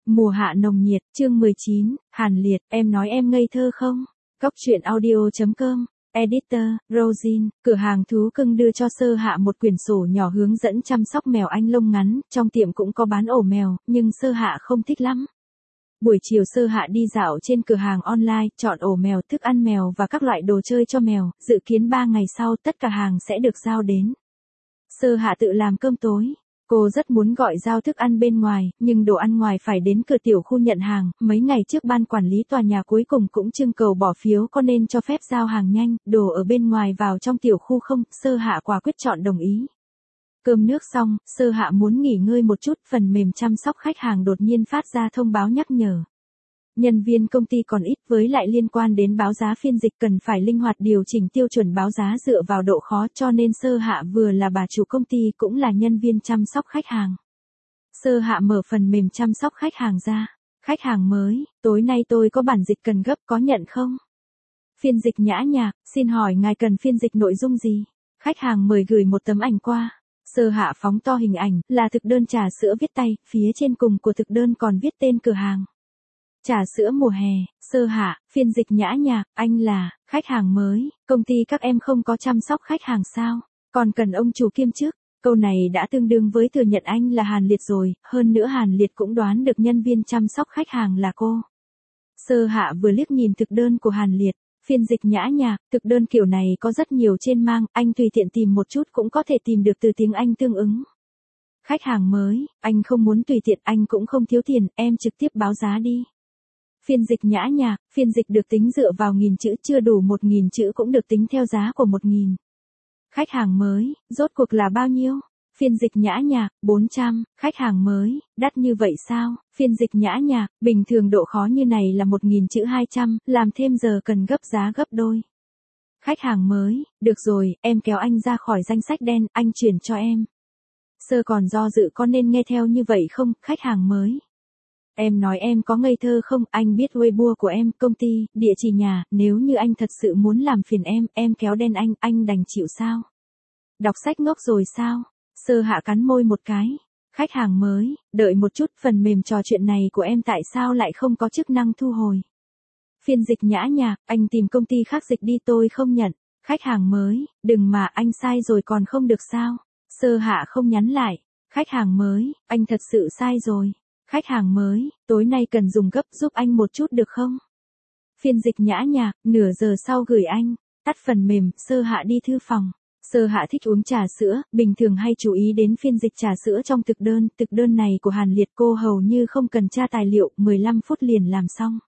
Mùa hạ nồng nhiệt, chương 19, Hàn Liệt, em nói em ngây thơ không? Cóc truyện audio.com, Editor, Rosin, cửa hàng thú cưng đưa cho Sơ Hạ một quyển sổ nhỏ hướng dẫn chăm sóc mèo Anh lông ngắn, trong tiệm cũng có bán ổ mèo, nhưng Sơ Hạ không thích lắm. Buổi chiều Sơ Hạ đi dạo trên cửa hàng online, chọn ổ mèo, thức ăn mèo và các loại đồ chơi cho mèo, dự kiến 3 ngày sau tất cả hàng sẽ được giao đến. Sơ Hạ tự làm cơm tối. Cô rất muốn gọi giao thức ăn bên ngoài, nhưng đồ ăn ngoài phải đến cửa tiểu khu nhận hàng, mấy ngày trước ban quản lý tòa nhà cuối cùng cũng trưng cầu bỏ phiếu có nên cho phép giao hàng nhanh, đồ ở bên ngoài vào trong tiểu khu không, Sơ Hạ quả quyết chọn đồng ý. Cơm nước xong, Sơ Hạ muốn nghỉ ngơi một chút, phần mềm chăm sóc khách hàng đột nhiên phát ra thông báo nhắc nhở. Nhân viên công ty còn ít, với lại liên quan đến báo giá phiên dịch cần phải linh hoạt điều chỉnh tiêu chuẩn báo giá dựa vào độ khó, cho nên Sơ Hạ vừa là bà chủ công ty cũng là nhân viên chăm sóc khách hàng. Sơ Hạ mở phần mềm chăm sóc khách hàng ra. Khách hàng mới, tối nay tôi có bản dịch cần gấp, có nhận không? Phiên dịch Nhã Nhạc, xin hỏi ngài cần phiên dịch nội dung gì? Khách hàng mời gửi một tấm ảnh qua. Sơ Hạ phóng to hình ảnh, là thực đơn trà sữa viết tay, phía trên cùng của thực đơn còn viết tên cửa hàng. Trà sữa mùa hè, Sơ Hạ, phiên dịch Nhã Nhạc, anh là khách hàng mới, công ty các em không có chăm sóc khách hàng sao? Còn cần ông chủ kiêm chức. Câu này đã tương đương với thừa nhận anh là Hàn Liệt rồi, hơn nữa Hàn Liệt cũng đoán được nhân viên chăm sóc khách hàng là cô. Sơ Hạ vừa liếc nhìn thực đơn của Hàn Liệt, phiên dịch Nhã Nhạc, thực đơn kiểu này có rất nhiều trên mạng, anh tùy tiện tìm một chút cũng có thể tìm được từ tiếng Anh tương ứng. Khách hàng mới, anh không muốn tùy tiện, anh cũng không thiếu tiền, em trực tiếp báo giá đi. Phiên dịch Nhã Nhạc, phiên dịch được tính dựa vào 1000 chữ, chưa đủ 1000 chữ cũng được tính theo giá của 1000. Khách hàng mới, rốt cuộc là bao nhiêu? Phiên dịch Nhã Nhạc, 400, khách hàng mới, đắt như vậy sao? Phiên dịch Nhã Nhạc, bình thường độ khó như này là 1000 chữ 200, làm thêm giờ cần gấp giá gấp đôi. Khách hàng mới, được rồi, em kéo anh ra khỏi danh sách đen, anh chuyển cho em. Sơ còn do dự có nên nghe theo như vậy không, khách hàng mới. Em nói em có ngây thơ không, anh biết Weibo của em, công ty, địa chỉ nhà, nếu như anh thật sự muốn làm phiền em kéo đen anh đành chịu sao? Đọc sách ngốc rồi sao? Sơ Hạ cắn môi một cái. Khách hàng mới, đợi một chút, phần mềm trò chuyện này của em tại sao lại không có chức năng thu hồi? Phiên dịch Nhã Nhạc, anh tìm công ty khác dịch đi, tôi không nhận. Khách hàng mới, đừng mà, anh sai rồi còn không được sao? Sơ Hạ không nhắn lại. Khách hàng mới, anh thật sự sai rồi. Khách hàng mới, tối nay cần dùng gấp, giúp anh một chút được không? Phiên dịch Nhã Nhạc, nửa giờ sau gửi anh. Tắt phần mềm, Sơ Hạ đi thư phòng. Sơ Hạ thích uống trà sữa, bình thường hay chú ý đến phiên dịch trà sữa trong thực đơn này của Hàn Liệt cô hầu như không cần tra tài liệu, 15 phút liền làm xong.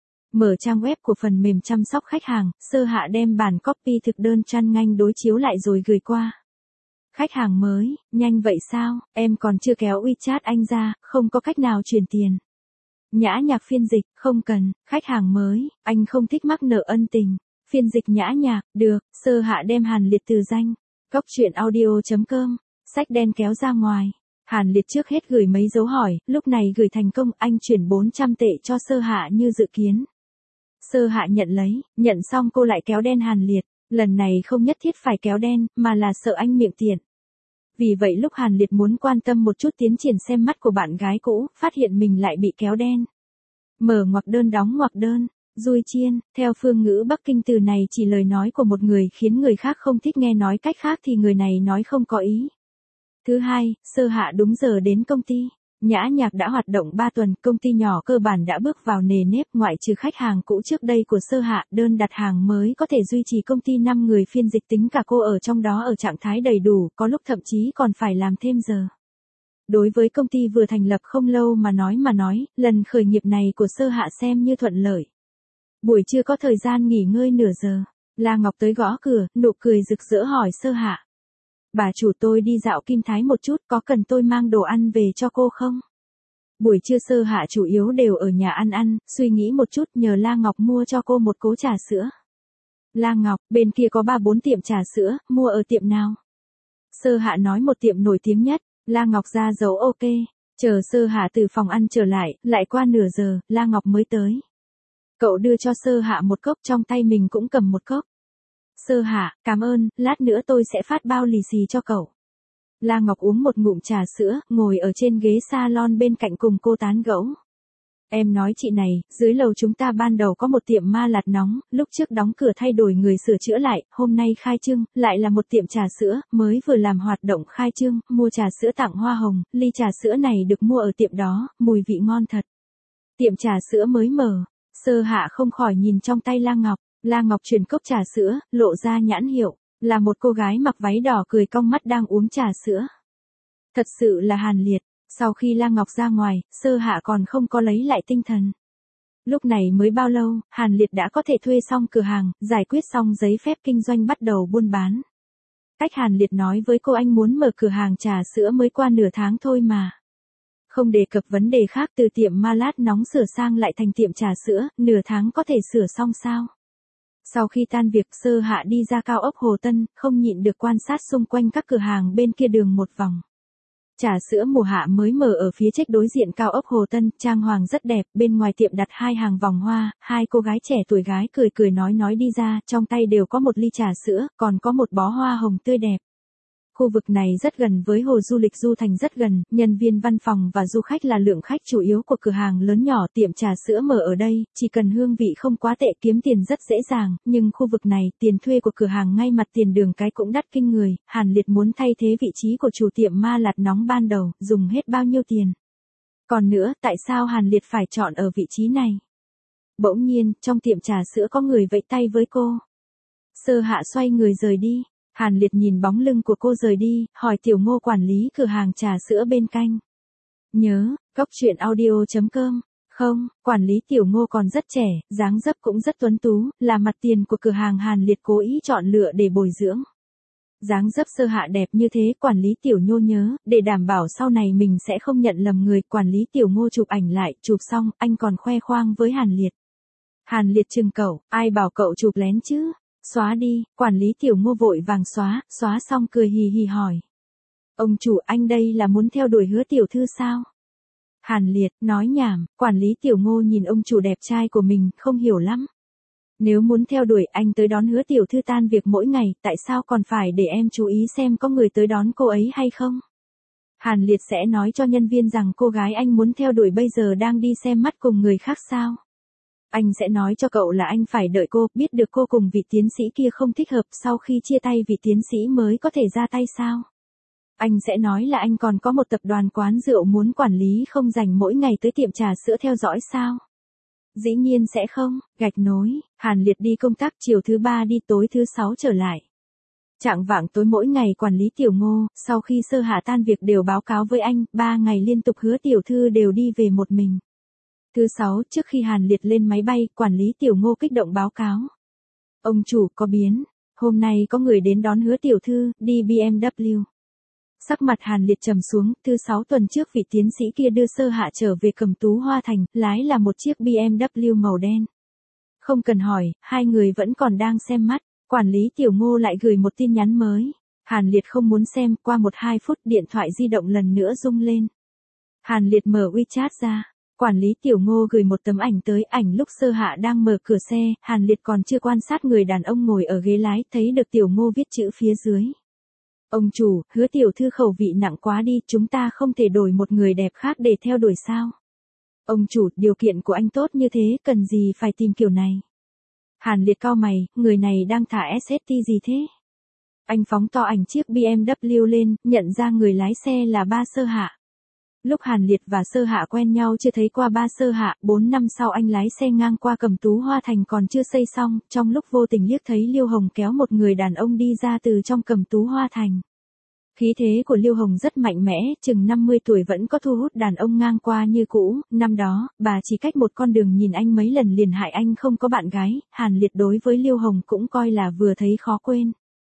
Mở trang web của phần mềm chăm sóc khách hàng, Sơ Hạ đem bản copy thực đơn chăn nganh đối chiếu lại rồi gửi qua. Khách hàng mới, nhanh vậy sao, em còn chưa kéo WeChat anh ra, không có cách nào chuyển tiền. Nhã Nhạc phiên dịch, không cần, khách hàng mới, anh không thích mắc nợ ân tình. Phiên dịch Nhã Nhạc, được, Sơ Hạ đem Hàn Liệt từ danh. Cóc truyện audio.com, sách đen kéo ra ngoài. Hàn Liệt trước hết gửi mấy dấu hỏi, lúc này gửi thành công, anh chuyển 400 tệ cho Sơ Hạ như dự kiến. Sơ Hạ nhận lấy, nhận xong cô lại kéo đen Hàn Liệt, lần này không nhất thiết phải kéo đen, mà là sợ anh miệng tiện. Vì vậy lúc Hàn Liệt muốn quan tâm một chút tiến triển xem mắt của bạn gái cũ, phát hiện mình lại bị kéo đen. Mở ngoặc đơn đóng ngoặc đơn, dui chiên, theo phương ngữ Bắc Kinh từ này chỉ lời nói của một người khiến người khác không thích nghe, nói cách khác thì người này nói không có ý. Thứ hai, Sơ Hạ đúng giờ đến công ty. Nhã Nhạc đã hoạt động 3 tuần, công ty nhỏ cơ bản đã bước vào nề nếp, ngoại trừ khách hàng cũ trước đây của Sơ Hạ, đơn đặt hàng mới có thể duy trì công ty 5 người phiên dịch tính cả cô ở trong đó ở trạng thái đầy đủ, có lúc thậm chí còn phải làm thêm giờ. Đối với công ty vừa thành lập không lâu mà nói, lần khởi nghiệp này của Sơ Hạ xem như thuận lợi. Buổi trưa có thời gian nghỉ ngơi nửa giờ, La Ngọc tới gõ cửa, nụ cười rực rỡ hỏi Sơ Hạ. Bà chủ, tôi đi dạo Kim Thái một chút, có cần tôi mang đồ ăn về cho cô không? Buổi trưa Sơ Hạ chủ yếu đều ở nhà ăn, suy nghĩ một chút nhờ La Ngọc mua cho cô một cỗ trà sữa. La Ngọc, bên kia có 3-4 tiệm trà sữa, mua ở tiệm nào? Sơ Hạ nói một tiệm nổi tiếng nhất, La Ngọc ra dấu ok, chờ Sơ Hạ từ phòng ăn trở lại qua nửa giờ, La Ngọc mới tới. Cậu đưa cho Sơ Hạ một cốc, trong tay mình cũng cầm một cốc. Sơ Hạ, cảm ơn, lát nữa tôi sẽ phát bao lì xì cho cậu. La Ngọc uống một ngụm trà sữa, ngồi ở trên ghế salon bên cạnh cùng cô tán gẫu. Em nói chị này, dưới lầu chúng ta ban đầu có một tiệm ma lạt nóng, lúc trước đóng cửa thay đổi người sửa chữa lại, hôm nay khai trương, lại là một tiệm trà sữa, mới vừa làm hoạt động khai trương, mua trà sữa tặng hoa hồng, ly trà sữa này được mua ở tiệm đó, mùi vị ngon thật. Tiệm trà sữa mới mở, Sơ Hạ không khỏi nhìn trong tay La Ngọc chuyển cốc trà sữa, lộ ra nhãn hiệu, là một cô gái mặc váy đỏ cười cong mắt đang uống trà sữa. Thật sự là Hàn Liệt. Sau khi La Ngọc ra ngoài, Sơ Hạ còn không có lấy lại tinh thần. Lúc này mới bao lâu, Hàn Liệt đã có thể thuê xong cửa hàng, giải quyết xong giấy phép kinh doanh bắt đầu buôn bán. Cách Hàn Liệt nói với cô anh muốn mở cửa hàng trà sữa mới qua nửa tháng thôi mà. Không đề cập vấn đề khác, từ tiệm ma lát nóng sửa sang lại thành tiệm trà sữa, nửa tháng có thể sửa xong sao? Sau khi tan việc, Sơ Hạ đi ra cao ốc Hồ Tân, không nhịn được quan sát xung quanh các cửa hàng bên kia đường một vòng. Trà sữa mùa hạ mới mở ở phía trước đối diện cao ốc Hồ Tân, trang hoàng rất đẹp, bên ngoài tiệm đặt 2 hàng vòng hoa, 2 cô gái trẻ tuổi gái cười cười nói đi ra, trong tay đều có một ly trà sữa, còn có một bó hoa hồng tươi đẹp. Khu vực này rất gần với hồ du lịch Du Thành rất gần, nhân viên văn phòng và du khách là lượng khách chủ yếu của cửa hàng lớn nhỏ. Tiệm trà sữa mở ở đây, chỉ cần hương vị không quá tệ kiếm tiền rất dễ dàng, nhưng khu vực này, tiền thuê của cửa hàng ngay mặt tiền đường cái cũng đắt kinh người. Hàn Liệt muốn thay thế vị trí của chủ tiệm ma lạt nóng ban đầu, dùng hết bao nhiêu tiền? Còn nữa, tại sao Hàn Liệt phải chọn ở vị trí này? Bỗng nhiên, trong tiệm trà sữa có người vẫy tay với cô. Sơ Hạ xoay người rời đi. Hàn Liệt nhìn bóng lưng của cô rời đi, hỏi Tiểu Ngô quản lý cửa hàng trà sữa bên cạnh. Nhớ, Cóc Truyện Audio.com. Không, quản lý Tiểu Ngô còn rất trẻ, dáng dấp cũng rất tuấn tú, là mặt tiền của cửa hàng. Hàn Liệt cố ý chọn lựa để bồi dưỡng. Dáng dấp Sơ Hạ đẹp như thế, quản lý Tiểu Ngô nhớ, để đảm bảo sau này mình sẽ không nhận lầm người. Quản lý Tiểu Ngô chụp ảnh lại, chụp xong, anh còn khoe khoang với Hàn Liệt. Hàn Liệt chừng cậu, ai bảo cậu chụp lén chứ? Xóa đi, quản lý Tiểu Ngô vội vàng xóa xong cười hì hì hỏi. Ông chủ, anh đây là muốn theo đuổi Hứa tiểu thư sao? Hàn Liệt, nói nhảm, quản lý Tiểu Ngô nhìn ông chủ đẹp trai của mình, không hiểu lắm. Nếu muốn theo đuổi anh tới đón Hứa tiểu thư tan việc mỗi ngày, tại sao còn phải để em chú ý xem có người tới đón cô ấy hay không? Hàn Liệt sẽ nói cho nhân viên rằng cô gái anh muốn theo đuổi bây giờ đang đi xem mắt cùng người khác sao? Anh sẽ nói cho cậu là anh phải đợi cô, biết được cô cùng vị tiến sĩ kia không thích hợp, sau khi chia tay vị tiến sĩ mới có thể ra tay sao? Anh sẽ nói là anh còn có một tập đoàn quán rượu muốn quản lý, không dành mỗi ngày tới tiệm trà sữa theo dõi sao? Dĩ nhiên sẽ không. Gạch nối, Hàn Liệt đi công tác chiều thứ 3 đi, tối thứ 6 trở lại. Chạng vạng tối mỗi ngày quản lý Tiểu Ngô, sau khi Sơ Hạ tan việc đều báo cáo với anh, 3 ngày liên tục Hứa tiểu thư đều đi về một mình. Thứ 6, trước khi Hàn Liệt lên máy bay, quản lý Tiểu Ngô kích động báo cáo. Ông chủ, có biến. Hôm nay có người đến đón Hứa tiểu thư, đi BMW. Sắc mặt Hàn Liệt trầm xuống, thứ 6 tuần trước vị tiến sĩ kia đưa Sơ Hạ trở về Cẩm Tú Hoa Thành, lái là một chiếc BMW màu đen. Không cần hỏi, hai người vẫn còn đang xem mắt, quản lý Tiểu Ngô lại gửi một tin nhắn mới. Hàn Liệt không muốn xem, qua 1-2 phút điện thoại di động lần nữa rung lên. Hàn Liệt mở WeChat ra. Quản lý Tiểu Ngô gửi một tấm ảnh tới, ảnh lúc Sơ Hạ đang mở cửa xe, Hàn Liệt còn chưa quan sát người đàn ông ngồi ở ghế lái, thấy được Tiểu Ngô viết chữ phía dưới. Ông chủ, Hứa tiểu thư khẩu vị nặng quá đi, chúng ta không thể đổi một người đẹp khác để theo đuổi sao? Ông chủ, điều kiện của anh tốt như thế, cần gì phải tìm kiểu này? Hàn Liệt cau mày, người này đang thả SST gì thế? Anh phóng to ảnh chiếc BMW lên, nhận ra người lái xe là ba Sơ Hạ. Lúc Hàn Liệt và Sơ Hạ quen nhau chưa thấy qua ba Sơ Hạ, 4 năm sau anh lái xe ngang qua Cẩm Tú Hoa Thành còn chưa xây xong, trong lúc vô tình liếc thấy Liêu Hồng kéo một người đàn ông đi ra từ trong Cẩm Tú Hoa Thành. Khí thế của Liêu Hồng rất mạnh mẽ, chừng 50 tuổi vẫn có thu hút đàn ông ngang qua như cũ. Năm đó, bà chỉ cách một con đường nhìn anh mấy lần liền hại anh không có bạn gái. Hàn Liệt đối với Liêu Hồng cũng coi là vừa thấy khó quên.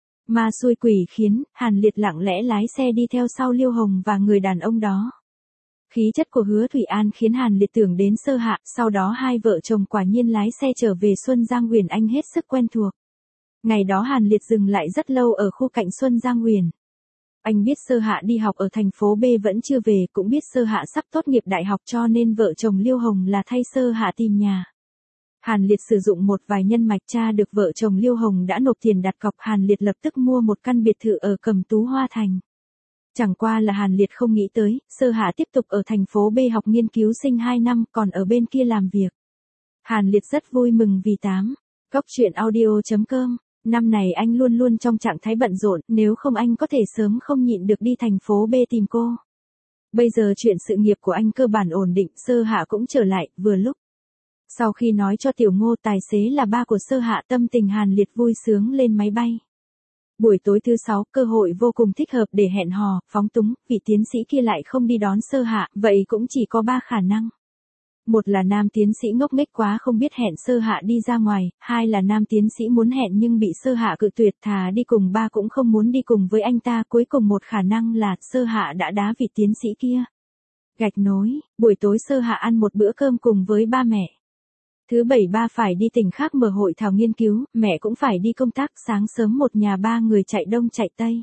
Ma xui quỷ khiến, Hàn Liệt lặng lẽ lái xe đi theo sau Liêu Hồng và người đàn ông đó. Khí chất của Hứa Thủy An khiến Hàn Liệt tưởng đến Sơ Hạ, sau đó hai vợ chồng quả nhiên lái xe trở về Xuân Giang Huyền, anh hết sức quen thuộc. Ngày đó Hàn Liệt dừng lại rất lâu ở khu cạnh Xuân Giang Huyền. Anh biết Sơ Hạ đi học ở thành phố B vẫn chưa về, cũng biết Sơ Hạ sắp tốt nghiệp đại học cho nên vợ chồng Liêu Hồng là thay Sơ Hạ tìm nhà. Hàn Liệt sử dụng một vài nhân mạch tra được vợ chồng Liêu Hồng đã nộp tiền đặt cọc. Hàn Liệt lập tức mua một căn biệt thự ở Cẩm Tú Hoa Thành. Chẳng qua là Hàn Liệt không nghĩ tới, Sơ Hạ tiếp tục ở thành phố B học nghiên cứu sinh 2 năm, còn ở bên kia làm việc. Hàn Liệt rất vui mừng vì Cóc truyện audio.com. Năm này anh luôn luôn trong trạng thái bận rộn, nếu không anh có thể sớm không nhịn được đi thành phố B tìm cô. Bây giờ chuyện sự nghiệp của anh cơ bản ổn định, Sơ Hạ cũng trở lại, vừa lúc. Sau khi nói cho Tiểu Ngô tài xế là ba của Sơ Hạ, tâm tình Hàn Liệt vui sướng lên máy bay. Buổi tối thứ 6, cơ hội vô cùng thích hợp để hẹn hò, phóng túng, vị tiến sĩ kia lại không đi đón Sơ Hạ, vậy cũng chỉ có 3 khả năng. Một là nam tiến sĩ ngốc nghếch quá không biết hẹn Sơ Hạ đi ra ngoài, hai là nam tiến sĩ muốn hẹn nhưng bị Sơ Hạ cự tuyệt, thà đi cùng ba cũng không muốn đi cùng với anh ta, cuối cùng một khả năng là Sơ Hạ đã đá vị tiến sĩ kia. Gạch nối, buổi tối Sơ Hạ ăn một bữa cơm cùng với ba mẹ. Thứ 7 ba phải đi tỉnh khác mở hội thảo nghiên cứu, mẹ cũng phải đi công tác, sáng sớm một nhà 3 người chạy đông chạy tây.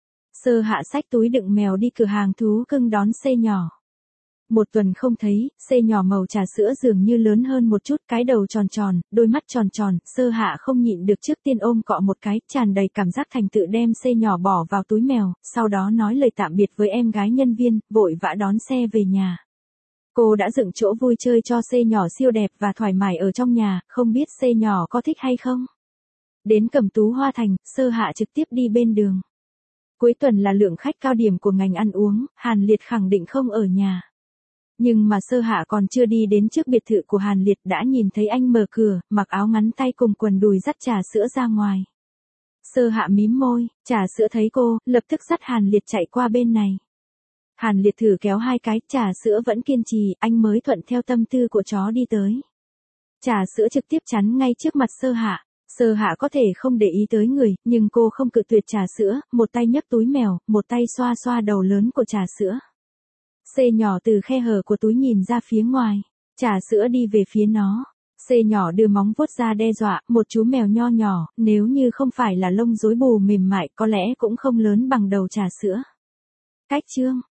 Sơ Hạ xách túi đựng mèo đi cửa hàng thú cưng đón C nhỏ. Một tuần không thấy, C nhỏ màu trà sữa dường như lớn hơn một chút, cái đầu tròn tròn, đôi mắt tròn tròn, Sơ Hạ không nhịn được trước tiên ôm cọ một cái, tràn đầy cảm giác thành tựu đem C nhỏ bỏ vào túi mèo, sau đó nói lời tạm biệt với em gái nhân viên, vội vã đón xe về nhà. Cô đã dựng chỗ vui chơi cho C nhỏ siêu đẹp và thoải mái ở trong nhà, không biết C nhỏ có thích hay không. Đến Cẩm Tú Hoa Thành, Sơ Hạ trực tiếp đi bên đường. Cuối tuần là lượng khách cao điểm của ngành ăn uống, Hàn Liệt khẳng định không ở nhà. Nhưng mà Sơ Hạ còn chưa đi đến trước biệt thự của Hàn Liệt đã nhìn thấy anh mở cửa, mặc áo ngắn tay cùng quần đùi dắt trà sữa ra ngoài. Sơ Hạ mím môi, trà sữa thấy cô, lập tức dắt Hàn Liệt chạy qua bên này. Hàn Liệt thử kéo 2 cái, trà sữa vẫn kiên trì, anh mới thuận theo tâm tư của chó đi tới. Trà sữa trực tiếp chắn ngay trước mặt Sơ Hạ. Sơ Hạ có thể không để ý tới người, nhưng cô không cự tuyệt trà sữa, một tay nhấc túi mèo, một tay xoa xoa đầu lớn của trà sữa. C nhỏ từ khe hở của túi nhìn ra phía ngoài, trà sữa đi về phía nó. C nhỏ đưa móng vuốt ra đe dọa, một chú mèo nho nhỏ, nếu như không phải là lông rối bù mềm mại có lẽ cũng không lớn bằng đầu trà sữa. Cách chương